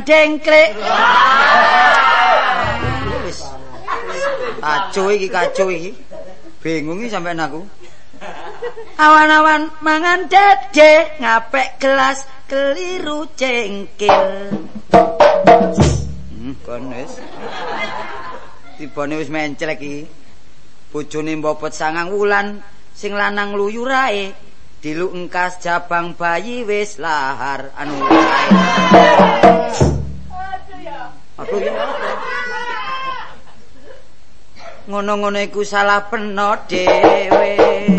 dengklik. Wis. Kacau iki. Bingung iki sampean aku. Awan-awan mangan dede ngapek gelas keliru cengkil. Kon wis. Tibane wis menclek iki. Bojone mbopot 9 wulan sing lanang luyur ae. Diluk engkas jabang bayi wis lahar anu ae. Aduh ya. Ngono-ngono iku salah peno dhewe.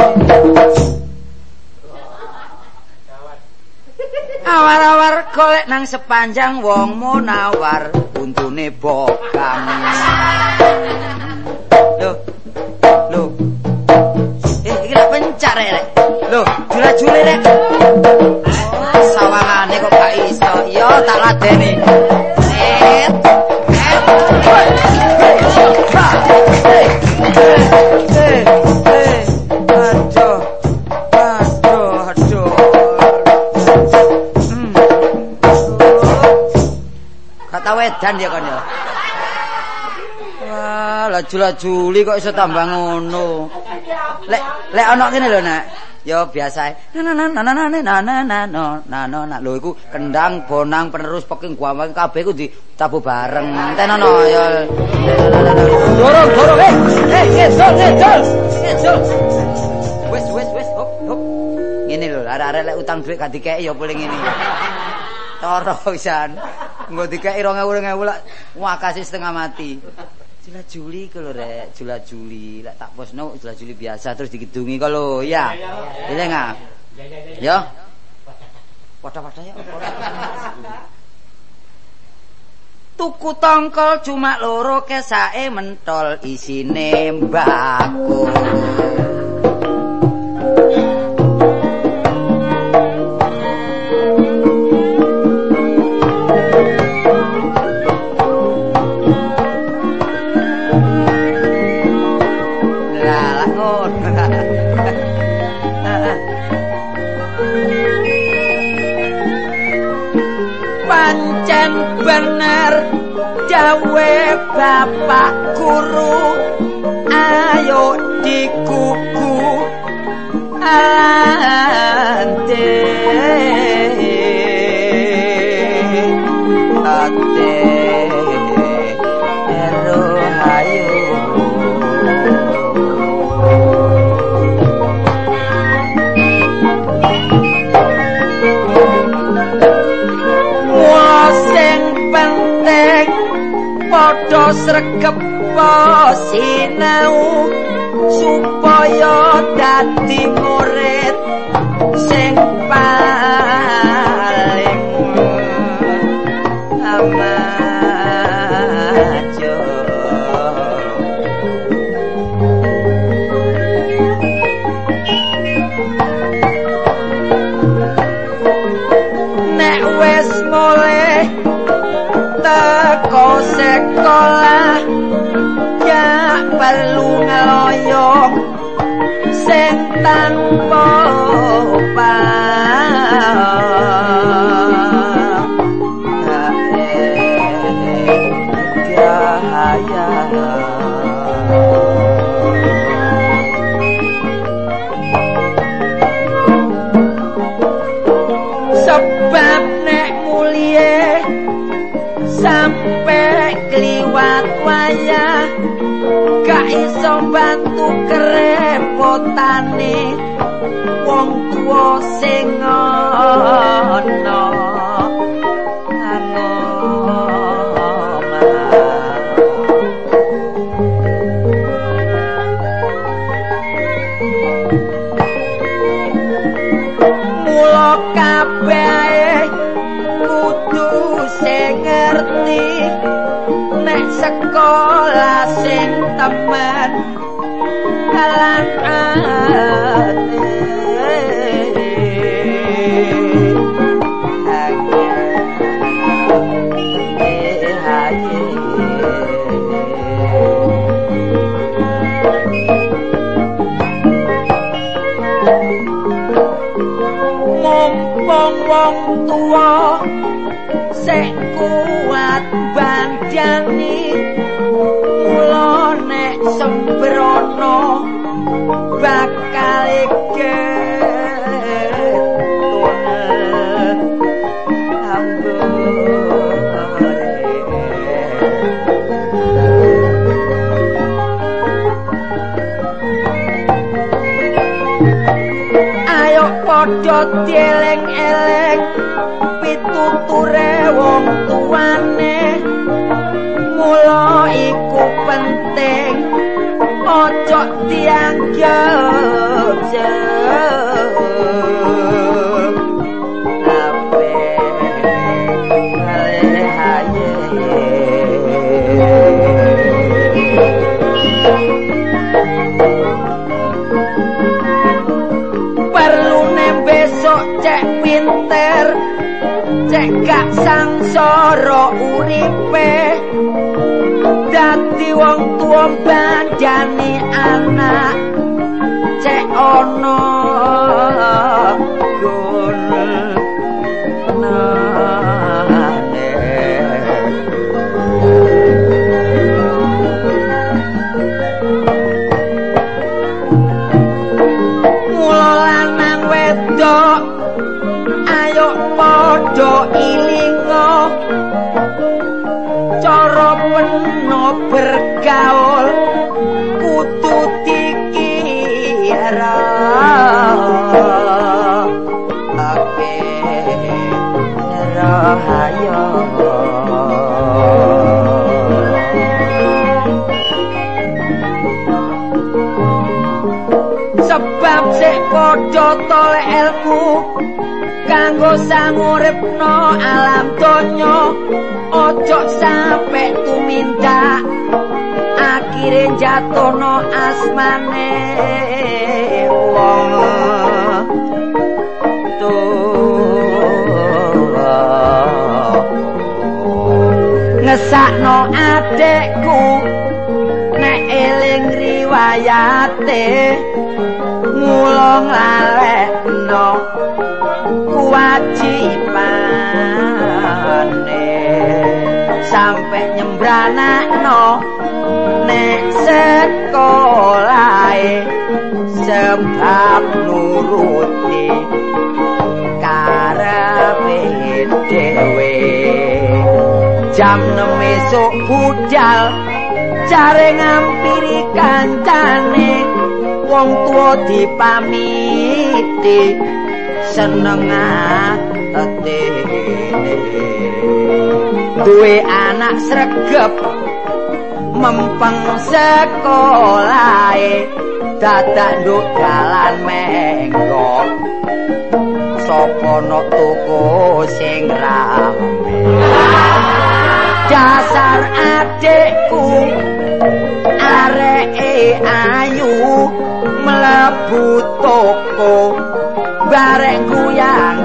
Awar-awar golek nang sepanjang wong munawar untune bokang. Loh. Iki lak pencak rek. Loh, jula-jule rek. Sawangane kok gak iso. Yo tak ladeni. Aduh. Kata wedan ya kon ya. Wah, laju-lajuli kok iso tambah ngono. Lek ana kene lho, Nak. Ya biasa. Nah, lho iku kendang, bonang, penerus peking guawang kabeh iku ditabuh bareng. Tenono ya. Dorong. Ngedol. Wis, hop. Ngene lho, arek-arek lek utang dhuwit gak dikeki ya boleh ngene. Toro pisan. Engko dikeki 2000 lak wakase setengah mati. Jula-juli ku lho rek, jula-juli. Lek tak posno jula-juli biasa terus dikidungi kok lho, ya. Ile enggak? Ya. Padha-padha ya. Tuku tongkol cuma loro kesake mentol isine mbako. Pancen bener dawe bapak guru, ayo dikuku ante ero ayo. Penting padha sregep sinau supaya dadi murid sing paling amajo. Nek wis mulai teko sekolah ya perlu ngeloyong sing tanpa sebab nek mulie sampai kliwat wayah gak iso bantu kerepotane wong tuwa sing ana mula kabeh kudu sing ngerti nek sekolah sing temen kalan mumpung wong tuwa sik brono bakal padha dieling-eling pituture wong tuane mula iku penting aja dianggep pinter cek gak sangsara uripe dadi wong tuwa bandani anak cek ana gunane mula lanang wedok ayo padha ilinga cara peno bergaul kudu dikira ape rahayu sebab sik padha tolek ilmu kanggo sanguripno alam donya ojo sampe tumindak akhire jatono asmane wong tuwa ngesakno adekku nek eling riwayate mulung lalekno wajibane sampe nyembranakno nek sekolahe sebab nuruti karepe dhewe jam 6 esuk budal jare ngampiri kancane wong tuwa dipamiti seneng atine duwe anak sregep mempeng sekolahe dadak nduk dalan menggok sapa nok tuku sing rame dasar adekku areke ayu mlebu toko bareng guyang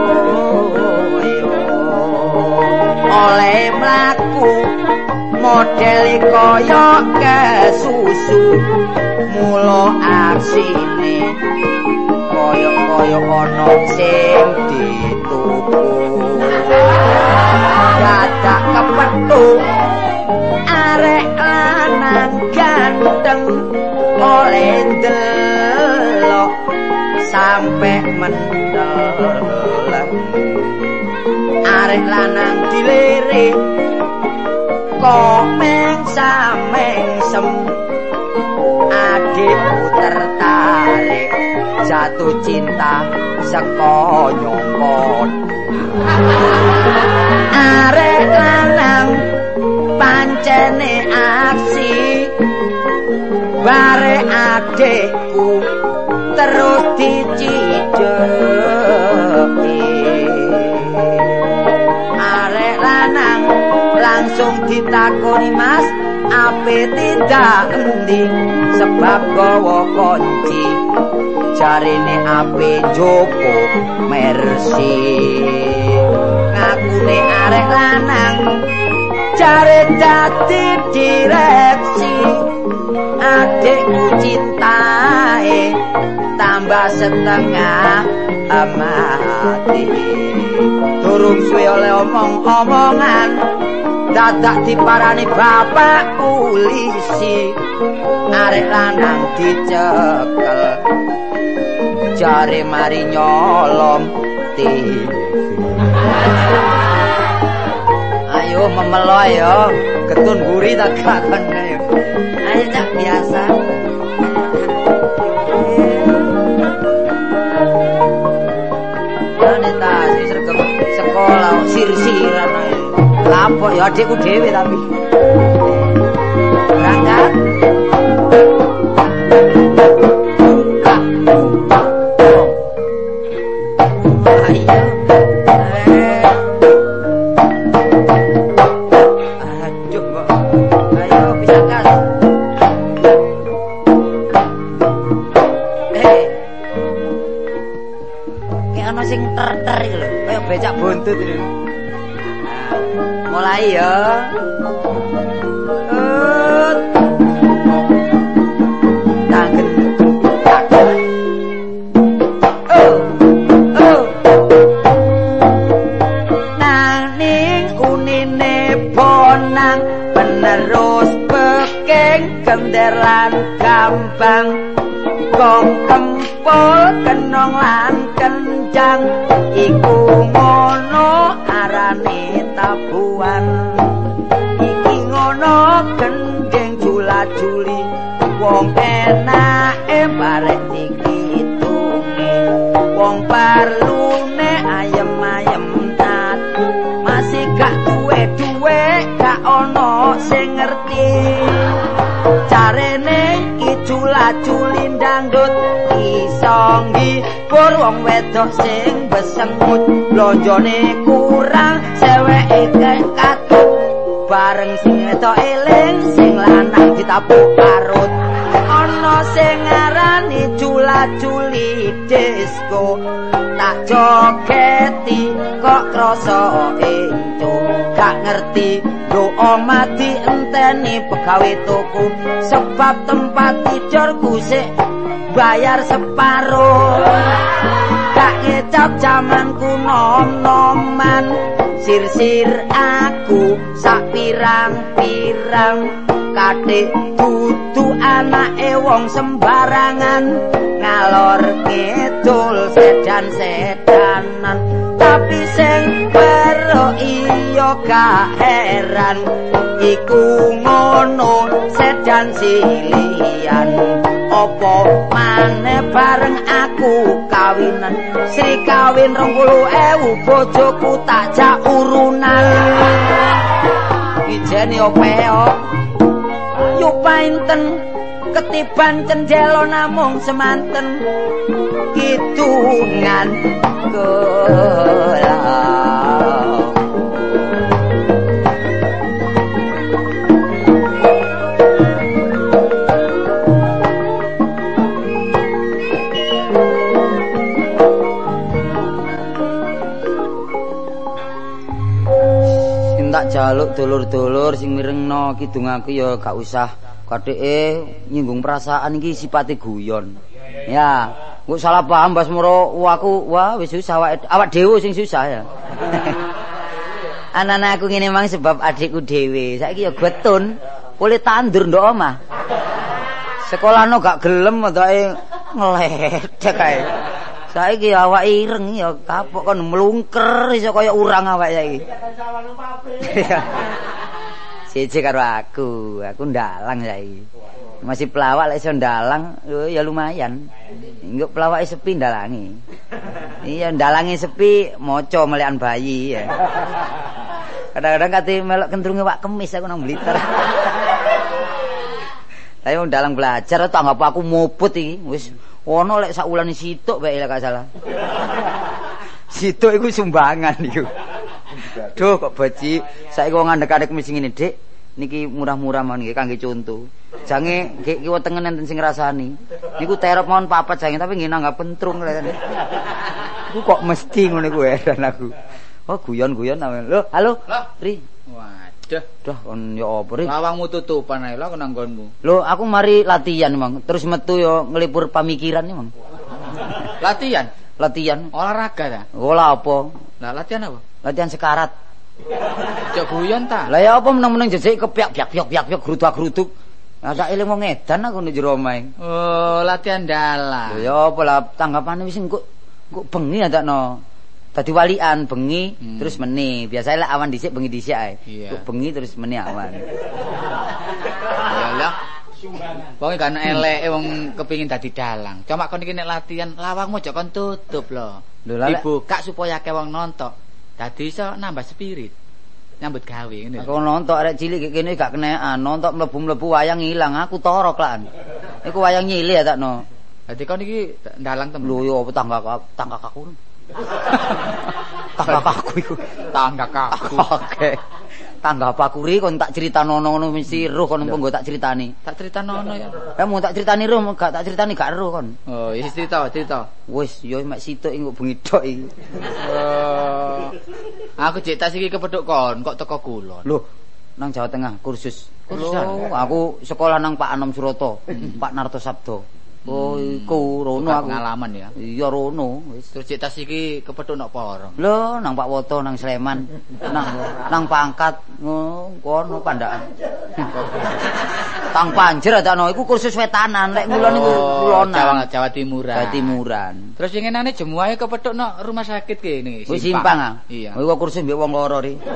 oleh mlaku model kaya kesusu mula arsine kaya ana sing dituku dadak kepethu arek lanang ganteng oleh ndelok sampe mendelem arek lanang dilirik komeng samengsem adikku tertarik jatuh cinta saka nyongkon arek lanang pancene aksi bare adikku terus dicideki arek lanang langsung ditakoni mas ape tindak endi sebab gawa kunci jarine ape jopo mersi ngakune arek lanang jare dadi direksi adikku cintae tambah setengah mati durung suwe oleh omong-omongan dadak diparani bapak polisi arek lanang dicekel jare mari nyolong TV. Ayo memelo ya getun guri tak kakon ayo. Ayo cak biasa. Wanita sing sregep sekolah sir-siran ae. Lapok ya adikku dhewe tapi. Berangkat. Becak buntut ini. Nah, mulai ya. Tangan. Nanging kunine bonang penerus pekeng genderan gampang kong kempul kenong lan kencang iku ngono arane tabuhan iki ngono gendeng jula-juli wong enake barek dikitunge wong parlune ayem-ayem nat masih gak duwe gak ono sing ngerti carene iki jula-juli dangdut iso ngibur wong wedok sing besengut blonjone kurang seweke katut bareng sing wedok eling sing lanang ditapuk parut ana sing ngarani jula-juli disco tak jogeti kok krasa entuk gak ngerti do omati enteni pegawe tuku sebab tempat tidurku sik bayar separuh gak ngecap jamanku nom-noman sir-sir aku sak pirang-pirang kadek dudu anake wong sembarangan ngalor ngidul sedan-sedanan tapi sing pero iya gak heran iku ngono sedan silian opo maneh bareng aku kawinan Sri kawin 20.000 bojoku tak jak urunan ijene opeo yo painten ketiban cendelo namung semanten kidungan kula tak jaluk dulur-dulur sing mirengno kidung aku ya gak usah kadeke nyinggung perasaan iki sipate guyon. Ya, engko salah paham Mbas Moro aku wah wis susah awak dhewe sing susah ya. Anak-anak aku ngene mang sebab adikku dhewe. Saiki ya getun, boleh tandur ndok omah. Sekolahno gak gelem motoke ngledek kae. Saiki awak ireng ya kapok kon mlungker iso kaya urang awak saiki. Siji karo aku ndalang saiki. Masih pelawak lek iso ndalang ya lumayan. Engko pelawake sepi ndalangi. Iya ndalangi sepi maca melekan bayi ya. Kadang-kadang kate melok kentrunge Wak Kemis aku nang Blitar. Tapi wong ndalang belajar tak anggap aku muput iki wis ono lek sak wulan situk bae lek gak salah. Situk iku sumbangan iku. Duh kok baji, saiki wong ngandhek-andhek mesti ngene, Dik. Niki murah-murah mawon nggih kangge conto. Jange nggih kiwa tengen enten sing ngrasani. Niku terop mawon papat jange tapi nggih nanggap pentrung lek. Iku kok mesti ngono iku heran aku. Oh guyon-guyon awen. Lho, halo. Ri. Waduh, dah kon ya apa ri? Lawangmu tutupan ae lho aku nang nggonmu. Lho, aku mari latihan, Mang. Terus metu yo ngelipur pamikiran, Mang. Latihan? Latihan. Olahraga ta? Olah apa? Lah latihan apa? Latihan sekarat. Cok guyon ta. Lah ya apa meneng-meneng jejeg kepiak-piak gruduk-gruduk. Lah sak eling wong edan aku nek jero omahe. Oh, latihan dalang. Ya apa lah tanggapane wis engko bengi adakno. Dadi walian bengi terus meni. Biasane lek awan dhisik bengi dhisik ae. Kok bengi terus meni awan. Ya lah. Wong kan eleke wong kepengin dadi dalang. Cuma kon iki nek latihan lawangmu aja kon tutup lho. Dibuka supaya akeh wong nonton. Dadi iso nambah spirit. Nyambut gawe ngene. Aku nonton arek cilik kene gak kenekan, nonton mlebu-mlebu wayang ilang, aku torok lan. Iku wayang nyilih ya takno. Dadi kon iki dalang temen. Lho yo tangga kaku. Tangga kaku iku. Tangga kaku. Oke. Tangga pakuri kon tak critano ngono mesti roh kon engko tak critani. Tak critanono ya. Ya mau tak critani roh, gak tak critani gak roh kon. Oh, wis cerita. Wis yo mek situk engko bengi tok iki. Aku cek tas iki kepethuk kon, kok teko kulon. Loh, nang Jawa Tengah kursus. Kursusan. Aku sekolah nang Pak Anom Suroto, Pak Narto Sabdo. Oh, iku rono aku. Pengalaman ya. Iya rono, wis. Terus cek tas iki kepethuk nok porong. Lho, nang Pak Woto nang Sleman. Nang Pangkat kono Pandaan. Tang Panjer adakno iku kursus wetanan, lek ngulon niku kulonan. Jawa Timuran. Jawa Timuran. Terus yengenane jemuahe kepethuk nok rumah sakit kene. Wis Simpang ah. Iya. Iku kursus mbek wong loro ri.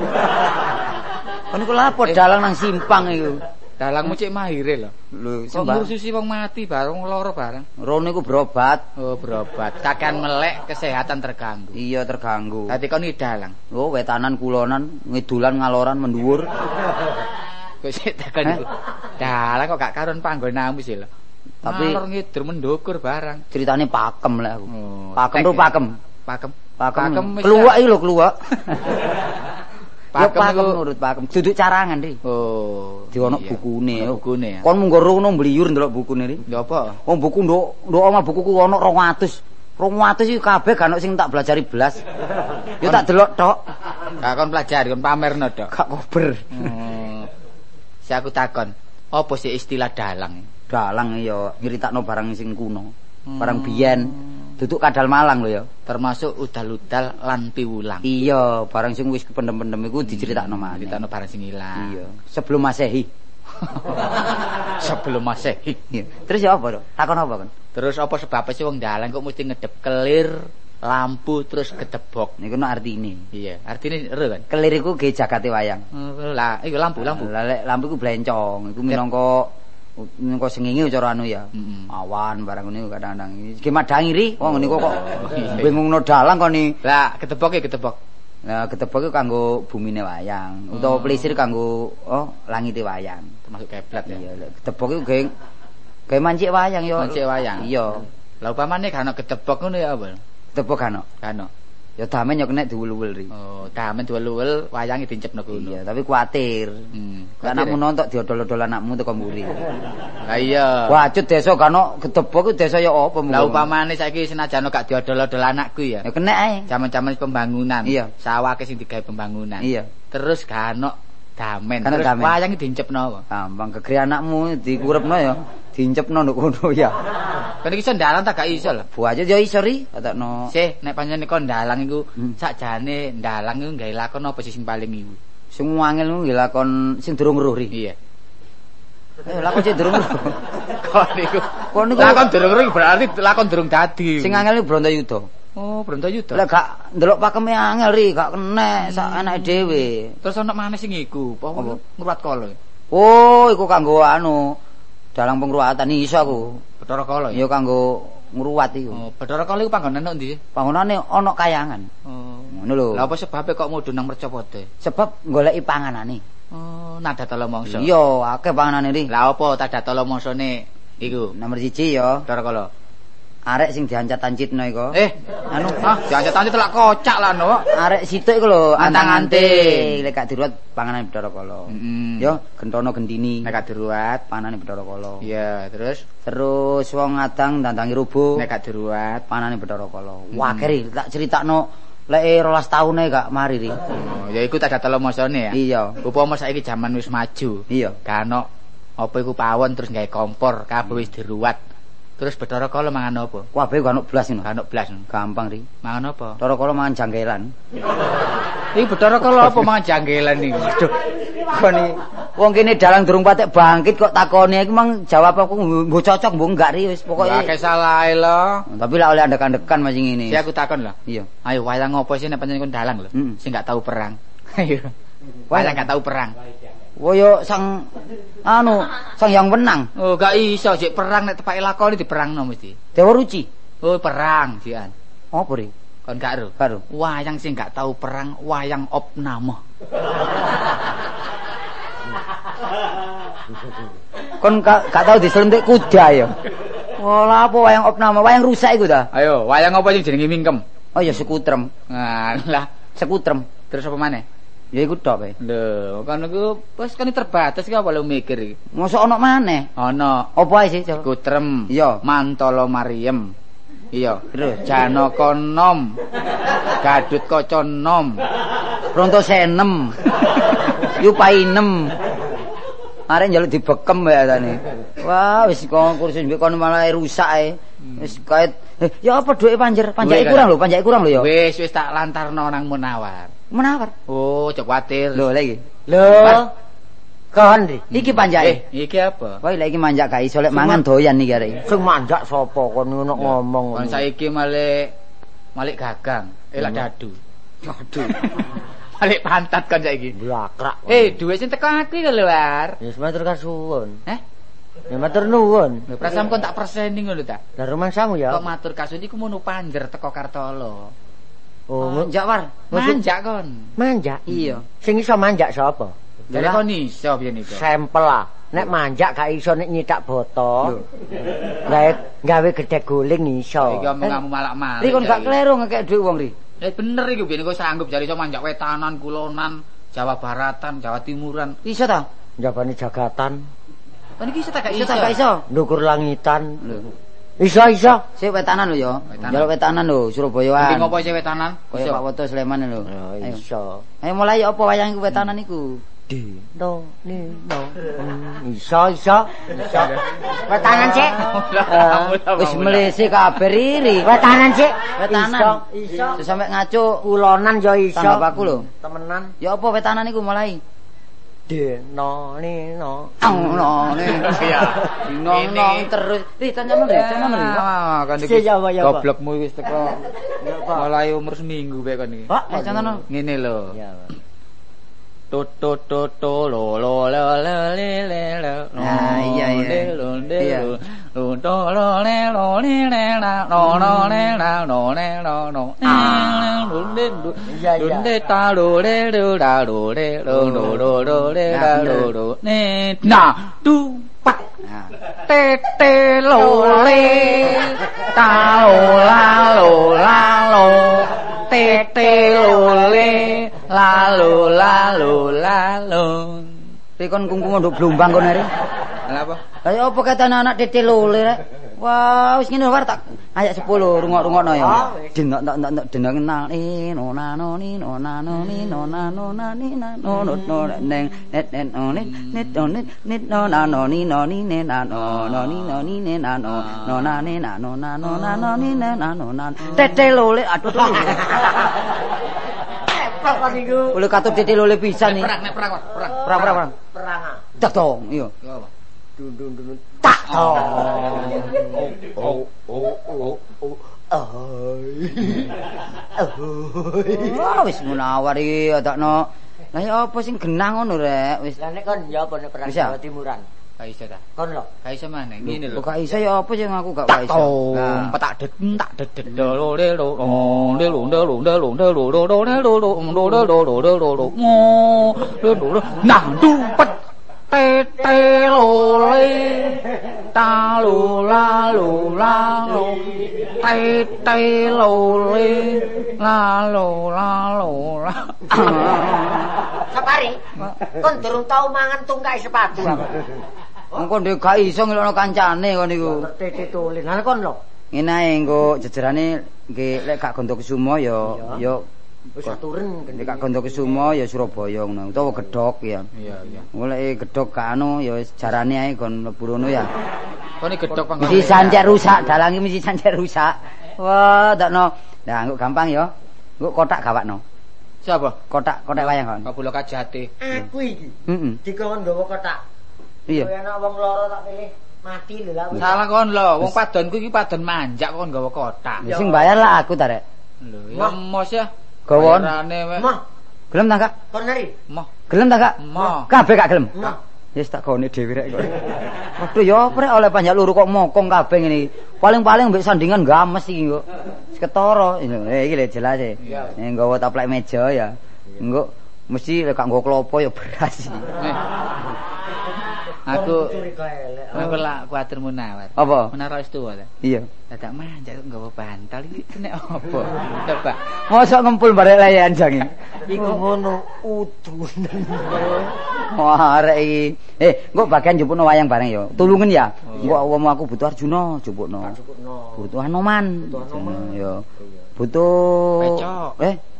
Kon iku lapo dalang nang Simpang iku. Dalangmu cek mahire lho. Lho, sembah ngurusi wong mati bareng loro bareng. Rono iku berobat. Oh, berobat. Kakean melek kesehatan terganggu. Iya, terganggu. Dadi kon iki dalang. Oh, wetanan kulonan, ngidulan ngaloran mendhuwur. Kok sik tekan iku. Dalang kok gak karon panggonamu sih lho. Tapi ngalor ngidur mendukur barang. Ceritane pakem lek aku. Oh, pakem. Pakem keluak iki lho, keluak. Pakem iku nurut pakem. Duduk carangan ri. Oh. Di ono bukune. Bukune ya. Kon mung rono mbliyur ndelok bukune ri. Ya apa? Wong buku nduk oma bukuku ono 200. 200 iki kabeh gak ono sing tak belajari blas. Yo tak delok tok. Gak kon pelajari, kon pamerno tok. Gak kober. Si aku takon, apa sih istilah dalang? Dalang ya nyritakno barang sing kuno. Barang biyen. Duduk kadal Malang lho ya. Termasuk udal-udal lan piwulang. Iya, barang sing wis kependem-pendem iku diceritakno maneh. Diceritakno barang sing ilang. Iya, sebelum Masehi. Sebelum Masehi. Iya. Terus ya apa to? Takon apa kan? Terus apa sebabnya sih wong dalang kok mesti ngedep kelir, lampu terus gedebok? Niku ono artine. Iya, artine ero kan. Kelir iku ge jagate wayang. Lah, iku lampu. Lah lek lampu iku blencong, iku minangka sengenge cara anu ya. Awan barang ngene kadang-kadang. Iki madangi ri. Wong niku kok bingungno dalang kon iki. Lah, gedebok. Lah gedebok iku kanggo bumine wayang, utawa plisir kanggo langite wayang, termasuk keblat ya. Iya, gedebok iku gawe mancik wayang ya. Mancik wayang. Iya. Lah upamane gak ono gedebok ngono ya apa? Gedebok gak ono. Gak ono. Ya damen ya kena diwul-wul ri. Oh, damen diwul-wul wayange dicepno kono. Iya, tapi kuwatir. Lah anakmu nonton diodol-odol anakmu teko mburi. Lah iya. Wacut desa gak ono gedebok ku desa ya apa mung. Lah upamane saiki senajan gak diodol-odol anakku ya. Ya kena ae. Jaman-jaman pembangunan. Iya. Sawake sing digawe pembangunan. Iya. Terus gak ono damen. Terus wayange dicepno apa? Gampang gegere anakmu dikurepno ya. Dicepno nduk kono ya. Kan iki iso ndalang tak gak iso lho. Buaja ya iso ri, katakno. Sih, nek pancen kon ndalang iku sakjane ndalang iku gawe lakon apa sih sing paling iku? Sing angel ku nggih lakon sing durung roh ri. Iya. Lakon sing durung roh. Kon niku lakon durung roh berarti lakon durung dadi. Sing angel iku Brontoyuda. Oh, Brontoyuda. Lah gak ndelok pakeme angel ri, gak kenek sak enake dhewe. Terus ana maneh sing iku, apa ngruwat kala. Oh, iku kanggo anu dalang pengruwatan iso aku. Bathara Kala ya. Ya kanggo ngruwat iku. Oh, Bathara Kala iku panggonane nang ndi? Panggonane ana kayangan. Oh. Ngono lho. Lah apa sebabe kok mudhun nang Mercapode? Sebab goleki panganane. Oh, Nadatala Mangsa. Iya, akeh panganane ri. Lah apa Nadatala Mangsane iku? Nomor 1 ya. Bathara Kala. Arek sing diancat-ancitno iku. Anu, diancat-ancit lak kocak lah no. Arek situk iku lho, antang-anting. Lek gak diruwat panganane Bathara Kala. Ya, Gentana Gendini. Nek gak diruwat panganane Bathara Kala. Iya, terus wong ngadang dandangi rubuh. Nek gak diruwat panganane Bathara Kala. Wah, keri tak critakno lek 12 taune gak mari ri. Oh, ya iku tak datelo masane ya. Iya. Upama saiki jaman wis maju. Iya. Gak ono apa iku pawon terus gawe kompor, kabeh wis diruwat. Terus Bathara Kala mangan apa? Kabeh gak ono blas ngono. Gak ono blas. Gampang ri. Mangan apa? Bathara Kala mangan jangkelan. Iki Bathara Kala apa mangan jangkelan iki? Aduh. Koni wong kene dalang durung patek bangkit kok takoni iki mang jawab aku mbok cocok mbok enggak ri wis pokoke. Lah kesalahe lho. Tapi lak oleh andek-andekan masih ngene. Si aku takon lho. Iya. Ayo wayang apa sih nek pancen kon dalang lho? Sing gak tahu perang. Ayo. Wayang gak tahu perang. Woyo sang yang menang. Oh, gak iso sik perang nek tepake lakoni diperangno mesti. Dewa Ruci. Oh, perang jian. Apa ri? Kon gak ero. Karo. Wayang sing gak tahu perang, wayang opname. Kon gak tahu diselentik kuda ya. Wala apa wayang opname, wayang rusak iku ta? Ayo, wayang apa sing jenenge mingkem? Oh ya sekutrem. Nah, lah sekutrem. Terus apa maneh? Ya iku tok bae. Lho, kan iku wis kan terbatas iki apa lu mikir iki? Mosok ana maneh? Ana. Apa ae sih, Cok? Kutrem. Iya. Mantala Mariem. Iya. Terus Janaka Nom. Gadut Kaca Nom. Brontosenem. Yupainem. Are njaluk dibekem ya tane. Wah, wis kursus mbek kono malah rusak ae. Wis kait ya apa dhuwit panjake kurang lho ya. Wis tak lantarno nang Munawar. Menawar. Oh, cok kuwatir. Lho lagi. Lho. Kon iki panjake. Iki apa? Wah, lagi manjak gak iso lek mangan doyan iki arek. Sing manjak sapa kon ngono ngomong. Kon saiki malik gagang, elak dadu. Dadu. Malik pantat kon saiki. Blakrak. Duwe sing teko aku lho, War. Ya matur kasuwun. Ya matur nuwun. Lho, prasam kon tak perseni ngono ta. Lah rumangsamu ya. Kok matur kasuwun iku mono panjer teko Kartolo. Oh, manjak War. Manjak kon. Manjak. Iya. Sing iso manjak sapa? Jare kon iso piye niku? Sampel lah. Nek manjak gak iso nek nyitak boto. Gawe gedhe guling iso. Iki omonganmu malak-malik. Ri kon gak kleru ngekek dhuwit wong ri. Bener iki biyen kok sanggup jare iso manjak wetanan, kulonan, Jawa Baratan, Jawa Timuran. Iso ta? Jabane jagatan. Kon iki iso ta gak Iso iso? ta gak iso? Ndukur langitan. Lho. Iso. Sik wetanan lho ya. Njaluk wetanan lho, Surabayaan. Ndi ngopo sih wetanan? Kaya Pak Woto Sleman lho. Ya iso. Ayo mulai apa wayang iku wetanan iku? No. Iso. Wetanan sik. Wis mlese kabeh riri. Wetanan sik. Wetanan. Iso. Sampe ngaco Kulonan ya iso. tanggap aku lho. Temenan. Ya apa wetanan iku mulai? No. Ono ne. Iya. Nong terus. Ri tanyamu ri. Ah, kan iki. Goblokmu wis teko. Mulai umur seminggu bae kon iki. Pak, contohno. Ngene lho. Ya. To lo lo le le. Nah, iya. Iya. To lo le la no. Dunde ta lo le la lo le la ne na tu pa te lo le ta lo la te lo le la. Ri kon kungkung nduk blombang kon arek. Lha apa? Lah ya apa katane anak tete lole rek. Wah, wis ngene war tak ayat 10 rungok-rungokno ya. Denok denok nang no na no ni no na no ni no na no na ni na no neng net no net no na no ni ne na no ni ne na no na ne na no ni ne na no na tete lole aduh. Apa niku? Oleh katut tete lole pisan nih. Perang. Perang. Tak dong, iya. Dun. Tak. Wah, wis Munawar iki adakno. Lah ya apa sing genang ngono rek? Wis. Lah nek kon ya apa nek perang Jawa Timuran? Gak iso ta? Kon lho. Gak iso maneh. Ngene lho. Kok gak iso ya apa sing aku gak iso. Nah, petak det lo. Nah, dupet tete lole ta lo la tete lole la lo la. Sapari. Kon durung tau mangan tungkai sepatu. Engko ndek gak iso ngelokno kancane kon niku. Tete tulin. Lah kon lho. Ngene ae engko jejerane nggih lek gak Gondokusumo ya wis aturen nek gak Gondokusumo ya Surabaya ngono utawa Gedhok ya. Iya. Mulai Gedhok gak anu ya wis jarane ae kon mlebu rono ya. Kone gedhok panggon. Mesti sancek rusak, dalang iki mesti sancek rusak. Wah, takno. Lah engko gampang ya. Engko kotak gawakno. Siapa? Kotak wayang kon. Kabula kajate. Aku iki. Heeh. Dikon nggawa kotak. Iya. Kowe ana wong loro tak pilih mati lho lah. Salah kon lho, wong padonku iki padon manjak kon nggawa kotak. Ya sing bayar lah aku ta rek. Lho, ya mos ya. Gawon. Mah, Gelem ta, Kak? kon nari. Moh. Gelem ta, Kak? Moh. Kabeh gak gelem. Mah. Wis tak gone dhewe rek kok. Waduh ya apa rek oleh panjak luru kok mokong kabeh ngene iki. Paling-paling mbek sandingan games iki kok. Wis ketara. Iki lho jelas e. Nek nggawa taplek meja ya. Engko mesti lek gak nggo klopo ya beras. Aku curiga elek. aku lak kuwatir Munawar. Apa? Menara wis tuwa ta. Iya. Dadak manjak kok nggawa bantal iki kena apa? Coba. Mosok ngempul barek layan jange. Iku ngono udunan. Wah arek iki. Engko bagian njupukno wayang bareng ya. Tulungen ya. Engko wong aku butuh Arjuna njupukno. Butuh Hanoman. Ya. Butuh Pecok.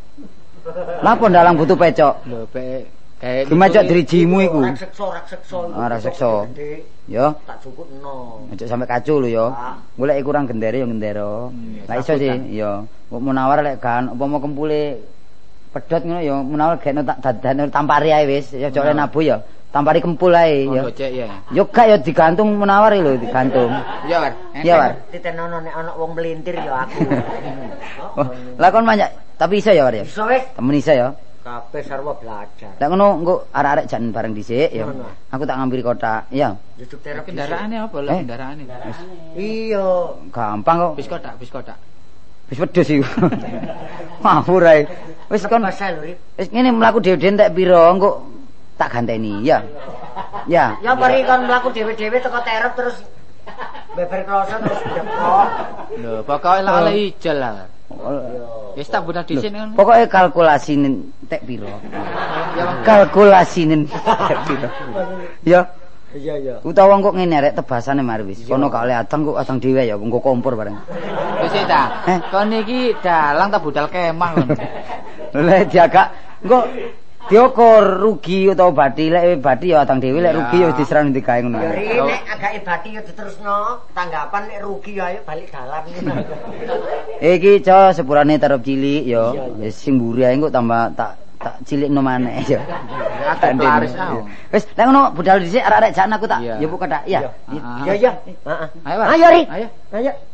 Napa ndalang butuh pecok? Lho kayak Gimacok drijimu iku. Raksekso. Raksekso. Ya. Tak cukupno. Aja sampe kacu lho ya. Golek kurang gendere ya gendera. Lah iso sih ya. Kok Munawar lek kan upama kempule pedhot ngono ya Munawar gekno tak dadane tampari ae wis. Ya aja nabu ya. Tampari kempul ae ya. Gocek ya. Yo gak ya digantung Munawar lho digantung. Iya, War. Iya, War. Titenono nek ana wong melintir ya aku. Lah kon banyak tapi iso ya War ya. Iso wis. Temen iso ya. Kabeh sarwa belajar. Lah ngono engko arek-arek jan bareng dhisik ya. Aku tak ngambil kotak. Iya. Duduk terapi. Kendaraane apa lho kendaraane? Iya. Gampang kok. Bis kotak. Wis wedhus iku. Mawur ae. Wis kon Basah lho, Rik. wis ngene mlaku dhewe entek pira engko tak ganteni ya. Ya. Ya mari kon mlaku dhewe-dhewe teko terep terus beber kloso terus depok. Lho, pokoke lak oleh ijel lah. Wis tak budal dhisik ngono. Pokoke kalkulasine entek pira. Kalkulasine entek pira. Ya. Iya. Utawa kok ngene rek tebasane mari wis. Kono gak oleh adang kok adang dhewe ya nggo kompor bareng. Wis ta. Kon iki dalang tak budal kemah ngono. Lha diagak engko diukur rugi utawa bathi lek bathi ya adang dhewe lek rugi ya diserang ndi kae ngono. Ya ri nek agak ibati ya diterusno, tanggapan nek rugi ya ayo balik dalan. Iki co sepurane tarep cilik ya. Wis sing mburi ae engko tambah tak cilikno maneh ya. Agak laris ah. Wis lek ngono budal dhisik arek-arek jan aku tak njupuk kotak. Iya. Iya. Heeh. Ayo, War. Ayo ri. Ayo. Ayo.